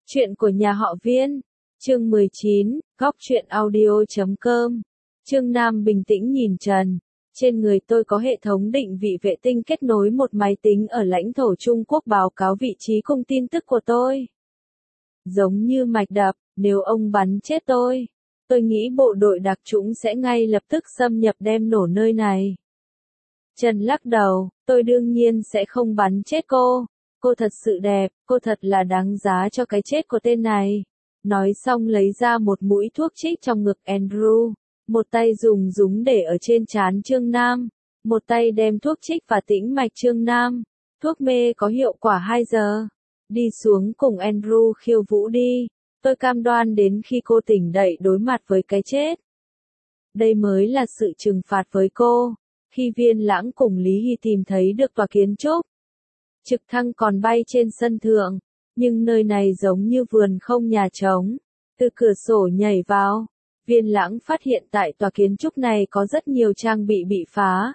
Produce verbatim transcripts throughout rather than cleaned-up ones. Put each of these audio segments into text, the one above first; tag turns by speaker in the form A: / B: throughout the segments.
A: Chuyện của nhà họ Viên, chương mười chín, góc truyện audio chấm com. Trương Nam bình tĩnh nhìn Trần. Trên người tôi có hệ thống định vị vệ tinh kết nối một máy tính ở lãnh thổ Trung Quốc báo cáo vị trí cung tin tức của tôi. Giống như mạch đập, nếu ông bắn chết tôi, tôi nghĩ bộ đội đặc chủng sẽ ngay lập tức xâm nhập đem nổ nơi này. Trần lắc đầu, tôi đương nhiên sẽ không bắn chết cô. Cô thật sự đẹp, cô thật là đáng giá cho cái chết của tên này. Nói xong lấy ra một mũi thuốc trích trong ngực Andrew. Một tay dùng dúng để ở trên trán Trương Nam. Một tay đem thuốc trích và tĩnh mạch Trương Nam. Thuốc mê có hiệu quả hai giờ. Đi xuống cùng Andrew khiêu vũ đi. Tôi cam đoan đến khi cô tỉnh dậy đối mặt với cái chết. Đây mới là sự trừng phạt với cô. Khi Viên Lãng cùng Lý Hy tìm thấy được tòa kiến trúc, trực thăng còn bay trên sân thượng, nhưng nơi này giống như vườn không nhà trống. Từ cửa sổ nhảy vào, Viên Lãng phát hiện tại tòa kiến trúc này có rất nhiều trang bị bị phá.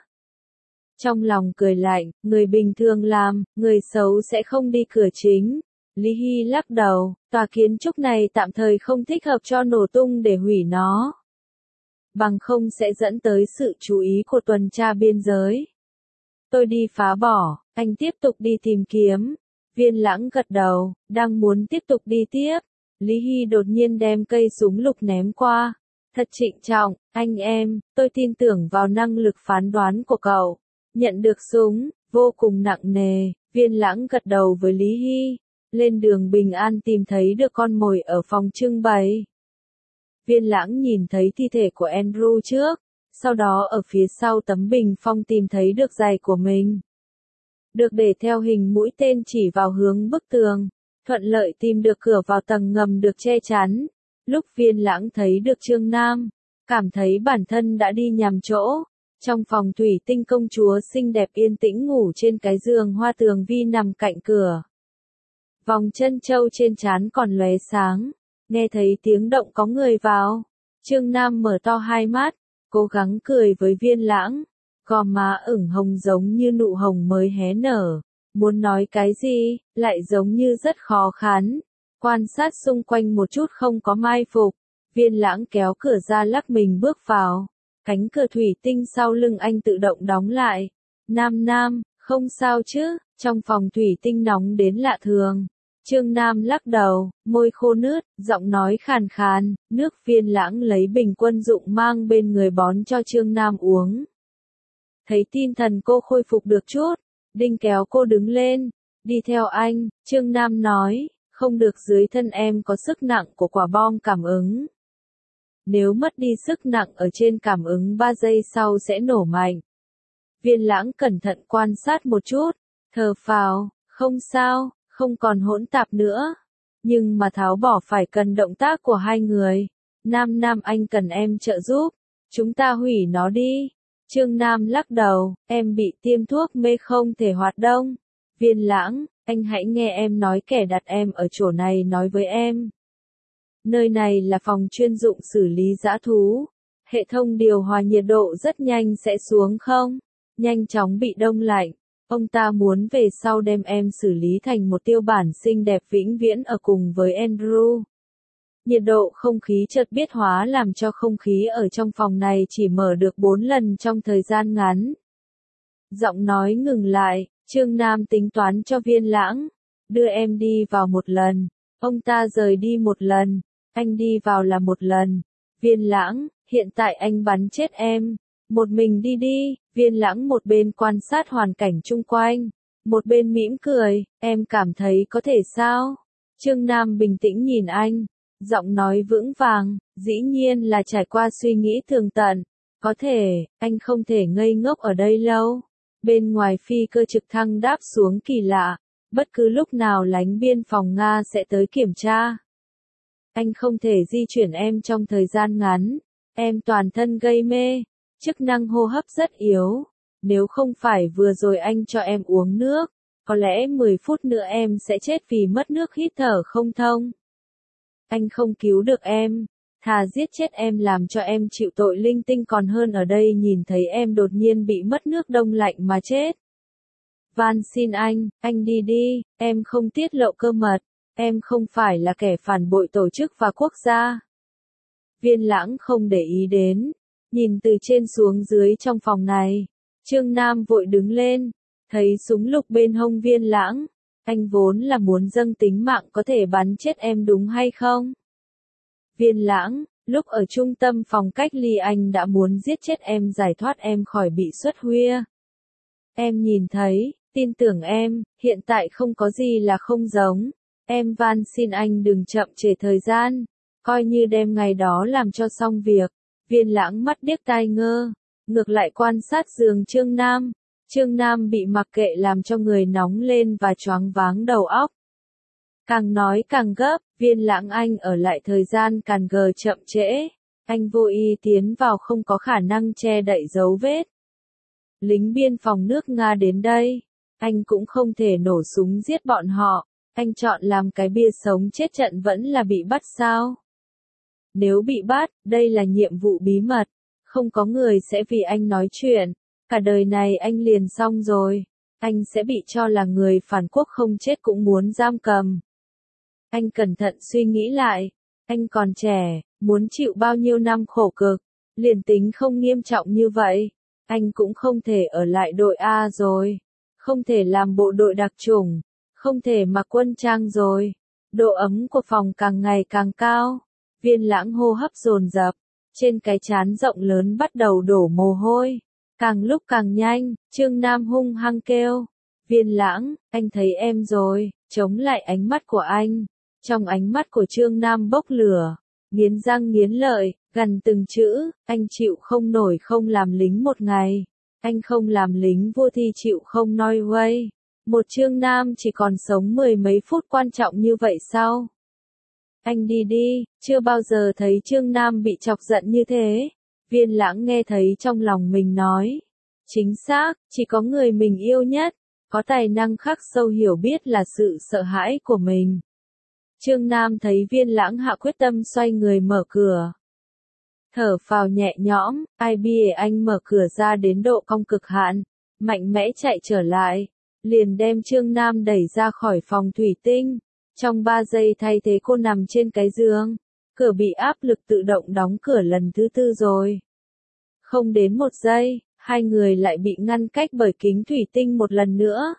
A: Trong lòng cười lạnh, người bình thường làm, người xấu sẽ không đi cửa chính. Lý Hy lắc đầu, tòa kiến trúc này tạm thời không thích hợp cho nổ tung để hủy nó. Bằng không sẽ dẫn tới sự chú ý của tuần tra biên giới. Tôi đi phá bỏ, anh tiếp tục đi tìm kiếm. Viên Lãng gật đầu, đang muốn tiếp tục đi tiếp. Lý Hy đột nhiên đem cây súng lục ném qua. Thật trịnh trọng, anh em, tôi tin tưởng vào năng lực phán đoán của cậu. Nhận được súng, vô cùng nặng nề, Viên Lãng gật đầu với Lý Hy. Lên đường bình an tìm thấy được con mồi ở phòng trưng bày. Viên Lãng nhìn thấy thi thể của Andrew trước, sau đó ở phía sau tấm bình phong tìm thấy được giày của mình. Được để theo hình mũi tên chỉ vào hướng bức tường, thuận lợi tìm được cửa vào tầng ngầm được che chắn. Lúc Viên Lãng thấy được Trương Nam, cảm thấy bản thân đã đi nhầm chỗ. Trong phòng thủy tinh công chúa xinh đẹp yên tĩnh ngủ trên cái giường hoa tường vi nằm cạnh cửa. Vòng chân châu trên trán còn lóe sáng. Nghe thấy tiếng động có người vào. Trương Nam mở to hai mắt, cố gắng cười với Viên Lãng. Gò má ửng hồng giống như nụ hồng mới hé nở. Muốn nói cái gì, lại giống như rất khó khăn. Quan sát xung quanh một chút không có mai phục. Viên Lãng kéo cửa ra lắc mình bước vào. Cánh cửa thủy tinh sau lưng anh tự động đóng lại. Nam Nam, không sao chứ, trong phòng thủy tinh nóng đến lạ thường. Trương Nam lắc đầu, môi khô nướt, giọng nói khàn khàn, nước. Viên Lãng lấy bình quân dụng mang bên người bón cho Trương Nam uống. Thấy tinh thần cô khôi phục được chút, Đinh kéo cô đứng lên, đi theo anh. Trương Nam nói, không được, dưới thân em có sức nặng của quả bom cảm ứng. Nếu mất đi sức nặng ở trên cảm ứng ba giây sau sẽ nổ mạnh. Viên Lãng cẩn thận quan sát một chút, thở phào, không sao. Không còn hỗn tạp nữa. Nhưng mà tháo bỏ phải cần động tác của hai người. Nam Nam, anh cần em trợ giúp. Chúng ta hủy nó đi. Trương Nam lắc đầu, em bị tiêm thuốc mê không thể hoạt động. Viên Lãng, anh hãy nghe em nói, kẻ đặt em ở chỗ này nói với em. Nơi này là phòng chuyên dụng xử lý dã thú. Hệ thống điều hòa nhiệt độ rất nhanh sẽ xuống không? Nhanh chóng bị đông lạnh. Ông ta muốn về sau đem em xử lý thành một tiêu bản xinh đẹp vĩnh viễn ở cùng với Andrew. Nhiệt độ không khí chợt biết hóa làm cho không khí ở trong phòng này chỉ mở được bốn lần trong thời gian ngắn. Giọng nói ngừng lại, Trương Nam tính toán cho Viên Lãng. Đưa em đi vào một lần. Ông ta rời đi một lần. Anh đi vào là một lần. Viên Lãng, hiện tại anh bắn chết em. Một mình đi đi. Viên Lãng một bên quan sát hoàn cảnh chung quanh, một bên mỉm cười, em cảm thấy có thể sao? Trương Nam bình tĩnh nhìn anh, giọng nói vững vàng, dĩ nhiên là trải qua suy nghĩ tường tận. Có thể, anh không thể ngây ngốc ở đây lâu. Bên ngoài phi cơ trực thăng đáp xuống kỳ lạ, bất cứ lúc nào lính biên phòng Nga sẽ tới kiểm tra. Anh không thể di chuyển em trong thời gian ngắn, em toàn thân gây mê. Chức năng hô hấp rất yếu. Nếu không phải vừa rồi anh cho em uống nước, có lẽ mười phút nữa em sẽ chết vì mất nước hít thở không thông. Anh không cứu được em. Thà giết chết em làm cho em chịu tội linh tinh còn hơn ở đây nhìn thấy em đột nhiên bị mất nước đông lạnh mà chết. Van xin anh, anh đi đi, em không tiết lộ cơ mật. Em không phải là kẻ phản bội tổ chức và quốc gia. Viên Lãng không để ý đến, nhìn từ trên xuống dưới trong phòng này. Trương Nam vội đứng lên, thấy súng lục bên hông Viên Lãng. Anh vốn là muốn dâng tính mạng có thể bắn chết em đúng hay không? Viên Lãng, lúc ở trung tâm phòng cách ly anh đã muốn giết chết em, giải thoát em khỏi bị xuất huyết. Em nhìn thấy, tin tưởng em, hiện tại không có gì là không giống. Em van xin anh đừng chậm trễ thời gian, coi như đem ngày đó làm cho xong việc. Viên Lãng mắt điếc tai ngơ, ngược lại quan sát giường Trương Nam. Trương Nam bị mặc kệ làm cho người nóng lên và choáng váng đầu óc. Càng nói càng gấp, Viên Lãng anh ở lại thời gian càng gờ chậm trễ. Anh vô ý tiến vào không có khả năng che đậy dấu vết. Lính biên phòng nước Nga đến đây, anh cũng không thể nổ súng giết bọn họ. Anh chọn làm cái bia sống chết trận vẫn là bị bắt sao? Nếu bị bắt, đây là nhiệm vụ bí mật. Không có người sẽ vì anh nói chuyện. Cả đời này anh liền xong rồi. Anh sẽ bị cho là người phản quốc không chết cũng muốn giam cầm. Anh cẩn thận suy nghĩ lại. Anh còn trẻ, muốn chịu bao nhiêu năm khổ cực. Liền tính không nghiêm trọng như vậy. Anh cũng không thể ở lại đội A rồi. Không thể làm bộ đội đặc chủng. Không thể mặc quân trang rồi. Độ ấm của phòng càng ngày càng cao. Viên Lãng hô hấp dồn dập. Trên cái trán rộng lớn bắt đầu đổ mồ hôi. Càng lúc càng nhanh, Trương Nam hung hăng kêu. Viên Lãng, anh thấy em rồi, chống lại ánh mắt của anh. Trong ánh mắt của Trương Nam bốc lửa, nghiến răng nghiến lợi, gần từng chữ, anh chịu không nổi không làm lính một ngày. Anh không làm lính vua thì chịu không noi way. Một Trương Nam chỉ còn sống mười mấy phút quan trọng như vậy sao? Anh đi đi, chưa bao giờ thấy Trương Nam bị chọc giận như thế. Viên Lãng nghe thấy trong lòng mình nói. Chính xác, chỉ có người mình yêu nhất, có tài năng khắc sâu hiểu biết là sự sợ hãi của mình. Trương Nam thấy Viên Lãng hạ quyết tâm xoay người mở cửa. Thở phào nhẹ nhõm, ai bìa anh mở cửa ra đến độ cong cực hạn, mạnh mẽ chạy trở lại, liền đem Trương Nam đẩy ra khỏi phòng thủy tinh. Trong ba giây thay thế cô nằm trên cái giường, cửa bị áp lực tự động đóng cửa lần thứ tư rồi. Không đến một giây, hai người lại bị ngăn cách bởi kính thủy tinh một lần nữa.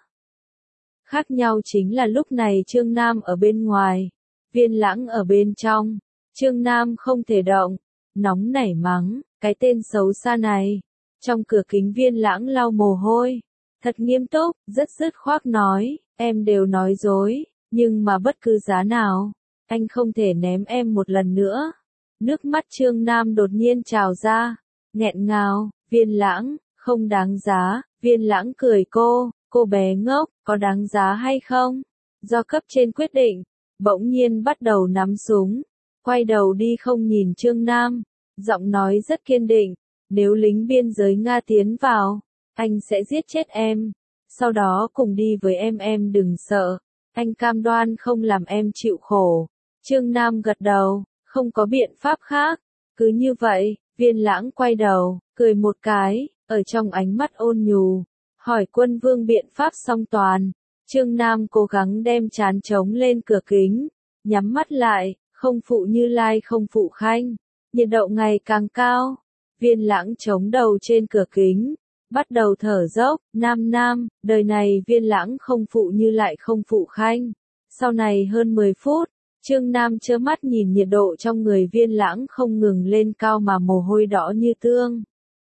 A: Khác nhau chính là lúc này Trương Nam ở bên ngoài, Viên Lãng ở bên trong. Trương Nam không thể động, nóng nảy mắng, cái tên xấu xa này. Trong cửa kính Viên Lãng lau mồ hôi, thật nghiêm túc, rất dứt khoát nói, em đều nói dối, nhưng mà bất cứ giá nào, anh không thể ném em một lần nữa. Nước mắt Trương Nam đột nhiên trào ra, nghẹn ngào, Viên Lãng, không đáng giá. Viên Lãng cười cô, cô bé ngốc, có đáng giá hay không? Do cấp trên quyết định, bỗng nhiên bắt đầu nắm súng, quay đầu đi không nhìn Trương Nam, giọng nói rất kiên định, nếu lính biên giới Nga tiến vào, anh sẽ giết chết em, sau đó cùng đi với em, em đừng sợ, anh cam đoan không làm em chịu khổ. Trương Nam gật đầu, không có biện pháp khác, cứ như vậy. Viên Lãng quay đầu, cười một cái, ở trong ánh mắt ôn nhù, hỏi Quân Vương biện pháp song toàn. Trương Nam cố gắng đem trán trống lên cửa kính, nhắm mắt lại, không phụ Như Lai không phụ Khanh, nhiệt độ ngày càng cao. Viên Lãng chống đầu trên cửa kính, bắt đầu thở dốc, Nam Nam, đời này Viên Lãng không phụ Như Lai không phụ Khanh. Sau này hơn mười phút, Trương Nam trơ mắt nhìn nhiệt độ trong người Viên Lãng không ngừng lên cao mà mồ hôi đỏ như tương.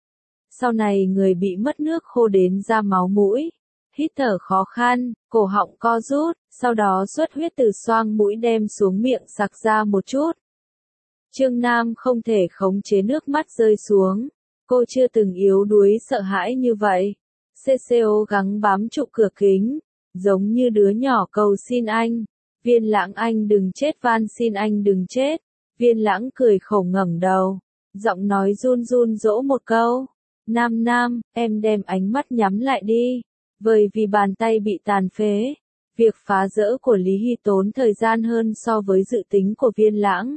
A: Sau này người bị mất nước khô đến ra máu mũi, hít thở khó khăn, cổ họng co rút, sau đó xuất huyết từ xoang mũi đem xuống miệng sặc ra một chút. Trương Nam không thể khống chế nước mắt rơi xuống, cô chưa từng yếu đuối sợ hãi như vậy. xê xê ô gắng bám trụ cửa kính, giống như đứa nhỏ cầu xin anh. Viên Lãng anh đừng chết, van xin anh đừng chết. Viên Lãng cười khổ ngẩng đầu, giọng nói run run dỗ một câu. Nam Nam, em đem ánh mắt nhắm lại đi. Bởi vì bàn tay bị tàn phế, việc phá rỡ của Lý Hy tốn thời gian hơn so với dự tính của Viên Lãng.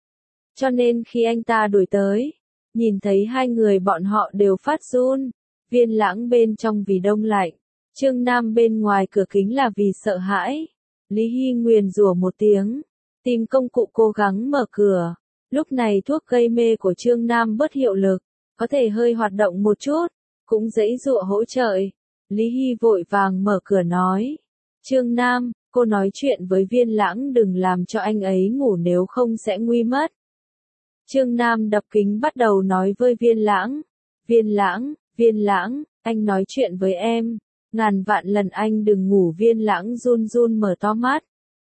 A: Cho nên khi anh ta đuổi tới, nhìn thấy hai người bọn họ đều phát run. Viên Lãng bên trong vì đông lạnh, Trương Nam bên ngoài cửa kính là vì sợ hãi. Lý Hy nguyền rủa một tiếng, tìm công cụ cố gắng mở cửa. Lúc này thuốc gây mê của Trương Nam bớt hiệu lực, có thể hơi hoạt động một chút, cũng giãy giụa hỗ trợ. Lý Hy vội vàng mở cửa nói. Trương Nam, cô nói chuyện với Viên Lãng đừng làm cho anh ấy ngủ nếu không sẽ nguy mất. Trương Nam đập kính bắt đầu nói với Viên Lãng. Viên Lãng, Viên Lãng, anh nói chuyện với em. Ngàn vạn lần anh đừng ngủ. Viên Lãng run run mở to mắt.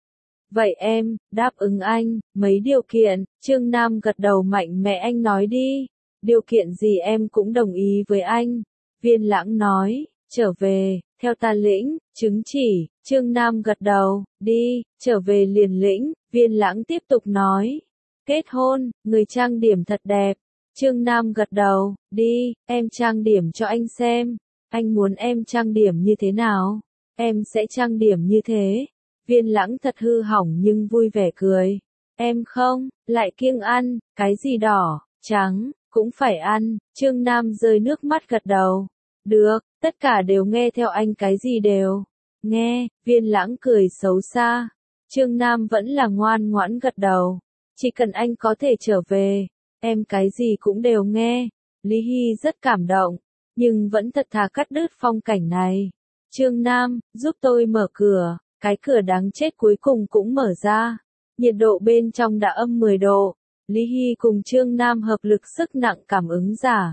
A: Vậy em, đáp ứng anh, mấy điều kiện. Trương Nam gật đầu mạnh mẽ. Anh nói đi, điều kiện gì em cũng đồng ý với anh. Viên Lãng nói, trở về, theo ta lĩnh, chứng chỉ. Trương Nam gật đầu, đi, trở về liền lĩnh. Viên Lãng tiếp tục nói, kết hôn, người trang điểm thật đẹp. Trương Nam gật đầu, đi, em trang điểm cho anh xem. Anh muốn em trang điểm như thế nào? Em sẽ trang điểm như thế. Viên Lãng thật hư hỏng nhưng vui vẻ cười. Em không, lại kiêng ăn, cái gì đỏ, trắng, cũng phải ăn. Trương Nam rơi nước mắt gật đầu. Được, tất cả đều nghe theo anh. Cái gì đều nghe. Viên Lãng cười xấu xa. Trương Nam vẫn là ngoan ngoãn gật đầu. Chỉ cần anh có thể trở về, em cái gì cũng đều nghe. Lý Hy rất cảm động, nhưng vẫn thật thà cắt đứt phong cảnh này. Trương Nam, giúp tôi mở cửa. Cái cửa đáng chết cuối cùng cũng mở ra. Nhiệt độ bên trong đã âm mười độ. Lý Hy cùng Trương Nam hợp lực sức nặng cảm ứng giả.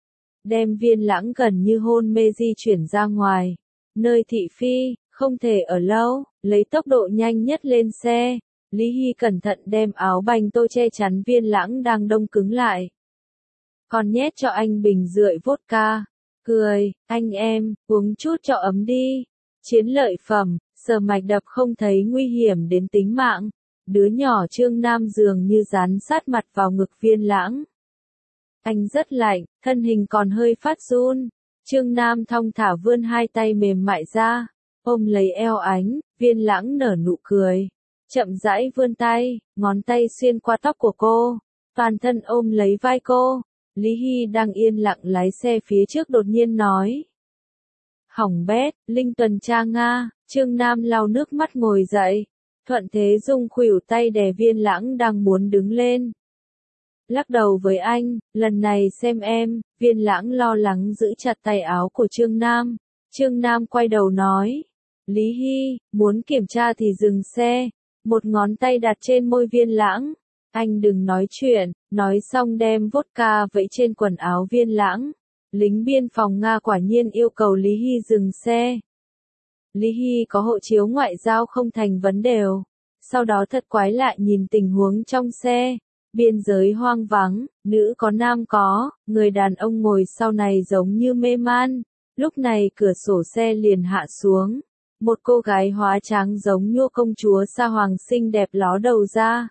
A: Đem Viên Lãng gần như hôn mê di chuyển ra ngoài. Nơi thị phi, không thể ở lâu, lấy tốc độ nhanh nhất lên xe. Lý Hy cẩn thận đem áo banh tô che chắn Viên Lãng đang đông cứng lại. Còn nhét cho anh bình rượi vodka. Cười, anh em, uống chút cho ấm đi. Chiến lợi phẩm, sờ mạch đập không thấy nguy hiểm đến tính mạng. Đứa nhỏ Trương Nam dường như dán sát mặt vào ngực Viên Lãng. Anh rất lạnh, thân hình còn hơi phát run. Trương Nam thong thả vươn hai tay mềm mại ra, ôm lấy eo ánh. Viên Lãng nở nụ cười, chậm rãi vươn tay, ngón tay xuyên qua tóc của cô, toàn thân ôm lấy vai cô. Lý Hy đang yên lặng lái xe phía trước đột nhiên nói. Hỏng bét, Linh tuần tra Nga. Trương Nam lau nước mắt ngồi dậy. Thuận Thế Dung khuỷu tay đè Viên Lãng đang muốn đứng lên. Lắc đầu với anh, lần này xem em. Viên Lãng lo lắng giữ chặt tay áo của Trương Nam. Trương Nam quay đầu nói. Lý Hy, muốn kiểm tra thì dừng xe. Một ngón tay đặt trên môi Viên Lãng. Anh đừng nói chuyện. Nói xong đem vodka vẫy trên quần áo Viên Lãng. Lính biên phòng Nga quả nhiên yêu cầu Lý Hy dừng xe. Lý Hy có hộ chiếu ngoại giao không thành vấn đề. Sau đó thật quái lạ nhìn tình huống trong xe. Biên giới hoang vắng, nữ có nam có, người đàn ông ngồi sau này giống như mê man. Lúc này cửa sổ xe liền hạ xuống. Một cô gái hóa tráng giống như công chúa sa hoàng xinh đẹp ló đầu ra.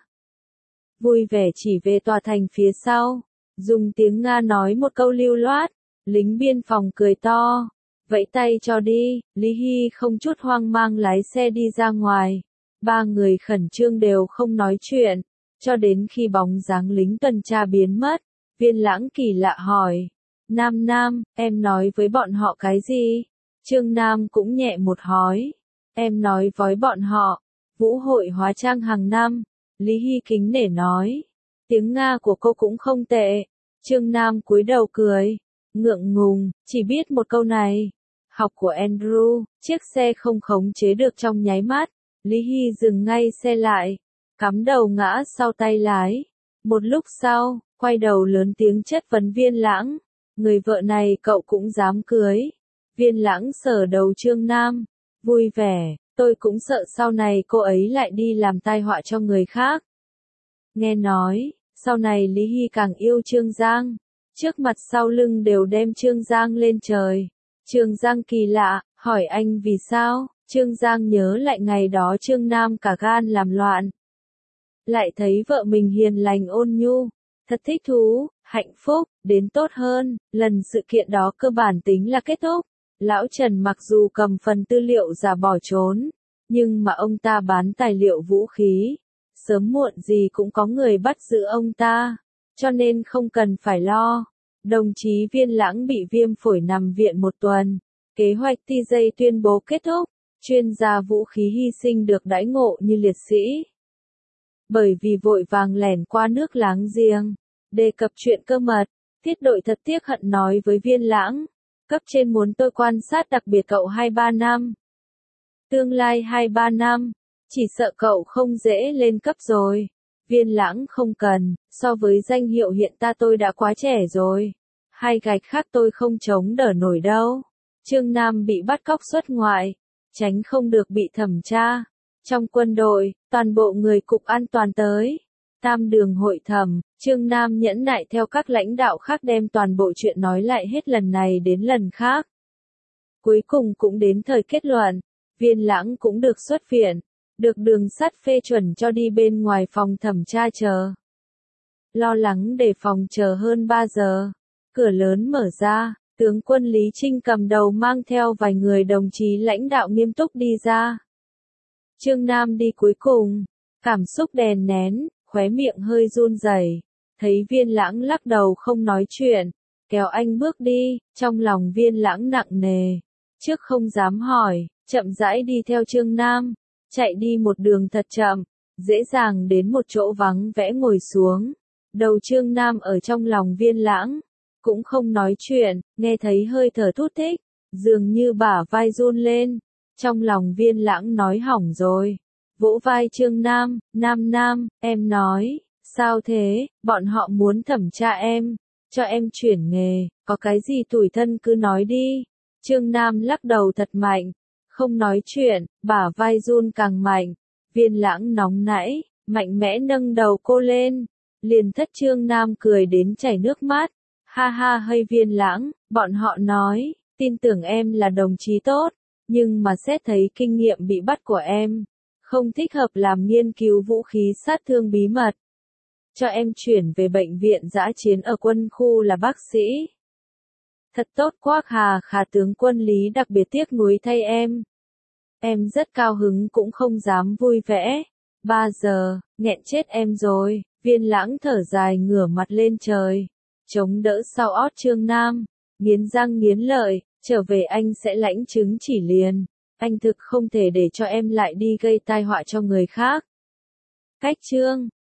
A: Vui vẻ chỉ về tòa thành phía sau. Dùng tiếng Nga nói một câu lưu loát. Lính biên phòng cười to. Vẫy tay cho đi. Lý Hy không chút hoang mang lái xe đi ra ngoài. Ba người khẩn trương đều không nói chuyện. Cho đến khi bóng dáng lính tuần tra biến mất. Viên Lãng kỳ lạ hỏi. Nam Nam, em nói với bọn họ cái gì? Trương Nam cũng nhẹ một hói. Em nói với bọn họ. Vũ hội hóa trang hàng năm. Lý Hy kính nể nói. Tiếng Nga của cô cũng không tệ. Trương Nam cúi đầu cười. Ngượng ngùng, chỉ biết một câu này. Học của Andrew, chiếc xe không khống chế được trong nháy mắt. Lý Hy dừng ngay xe lại. Cắm đầu ngã sau tay lái. Một lúc sau, quay đầu lớn tiếng chất vấn Viên Lãng. Người vợ này cậu cũng dám cưới. Viên Lãng sờ đầu Trương Nam. Vui vẻ, tôi cũng sợ sau này cô ấy lại đi làm tai họa cho người khác. Nghe nói, sau này Lý Hy càng yêu Trương Giang. Trước mặt sau lưng đều đem Trương Giang lên trời. Trương Giang kỳ lạ, hỏi anh vì sao. Trương Giang nhớ lại ngày đó Trương Nam cả gan làm loạn. Lại thấy vợ mình hiền lành ôn nhu. Thật thích thú, hạnh phúc, đến tốt hơn. Lần sự kiện đó cơ bản tính là kết thúc. Lão Trần mặc dù cầm phần tư liệu giả bỏ trốn, nhưng mà ông ta bán tài liệu vũ khí. Sớm muộn gì cũng có người bắt giữ ông ta, cho nên không cần phải lo. Đồng chí Viên Lãng bị viêm phổi nằm viện một tuần. Kế hoạch T J tuyên bố kết thúc. chuyên gia vũ khí hy sinh được đãi ngộ như liệt sĩ. Bởi vì vội vàng lẻn qua nước láng giềng, đề cập chuyện cơ mật, Tiết Đội thật tiếc hận nói với Viên Lãng, cấp trên muốn tôi quan sát đặc biệt cậu hai ba năm. Tương lai hai ba năm, chỉ sợ cậu không dễ lên cấp rồi. Viên Lãng không cần, so với danh hiệu hiện ta tôi đã quá trẻ rồi. Hai gạch khác tôi không chống đỡ nổi đâu. Trương Nam bị bắt cóc xuất ngoại, tránh không được bị thẩm tra. Trong quân đội, toàn bộ người cục an toàn tới. Tam đường hội thẩm, Trương Nam nhẫn nại theo các lãnh đạo khác đem toàn bộ chuyện nói lại hết lần này đến lần khác. Cuối cùng cũng đến thời kết luận, Viên Lãng cũng được xuất viện, được đường sắt phê chuẩn cho đi bên ngoài phòng thẩm tra chờ. Lo lắng để phòng chờ hơn ba giờ, cửa lớn mở ra, tướng quân Lý Trinh cầm đầu mang theo vài người đồng chí lãnh đạo nghiêm túc đi ra. Trương Nam đi cuối cùng, cảm xúc đè nén, khóe miệng hơi run rẩy, thấy Viên Lãng lắc đầu không nói chuyện, kéo anh bước đi, trong lòng Viên Lãng nặng nề, trước không dám hỏi, chậm rãi đi theo Trương Nam, chạy đi một đường thật chậm, dễ dàng đến một chỗ vắng vẻ ngồi xuống, đầu Trương Nam ở trong lòng Viên Lãng, cũng không nói chuyện, nghe thấy hơi thở thút thít, dường như bả vai run lên, trong lòng Viên Lãng nói hỏng rồi. Vỗ vai Trương Nam, Nam Nam, em nói, sao thế, bọn họ muốn thẩm tra em, cho em chuyển nghề, có cái gì tủi thân cứ nói đi. Trương Nam lắc đầu thật mạnh, không nói chuyện, bả vai run càng mạnh, Viên Lãng nóng nảy, mạnh mẽ nâng đầu cô lên, liền thất Trương Nam cười đến chảy nước mắt, ha ha hay Viên Lãng, bọn họ nói, tin tưởng em là đồng chí tốt, nhưng mà xét thấy kinh nghiệm bị bắt của em, không thích hợp làm nghiên cứu vũ khí sát thương bí mật. Cho em chuyển về bệnh viện dã chiến ở quân khu là bác sĩ. Thật tốt quá hà khà tướng quân Lý đặc biệt tiếc nuối thay em. Em rất cao hứng cũng không dám vui vẻ. Ba giờ, nghẹn chết em rồi, Viên Lãng thở dài ngửa mặt lên trời. Chống đỡ sau ót Trương Nam, nghiến răng nghiến lợi, trở về anh sẽ lãnh chứng chỉ liền. Anh thực không thể để cho em lại đi gây tai họa cho người khác. Cách chương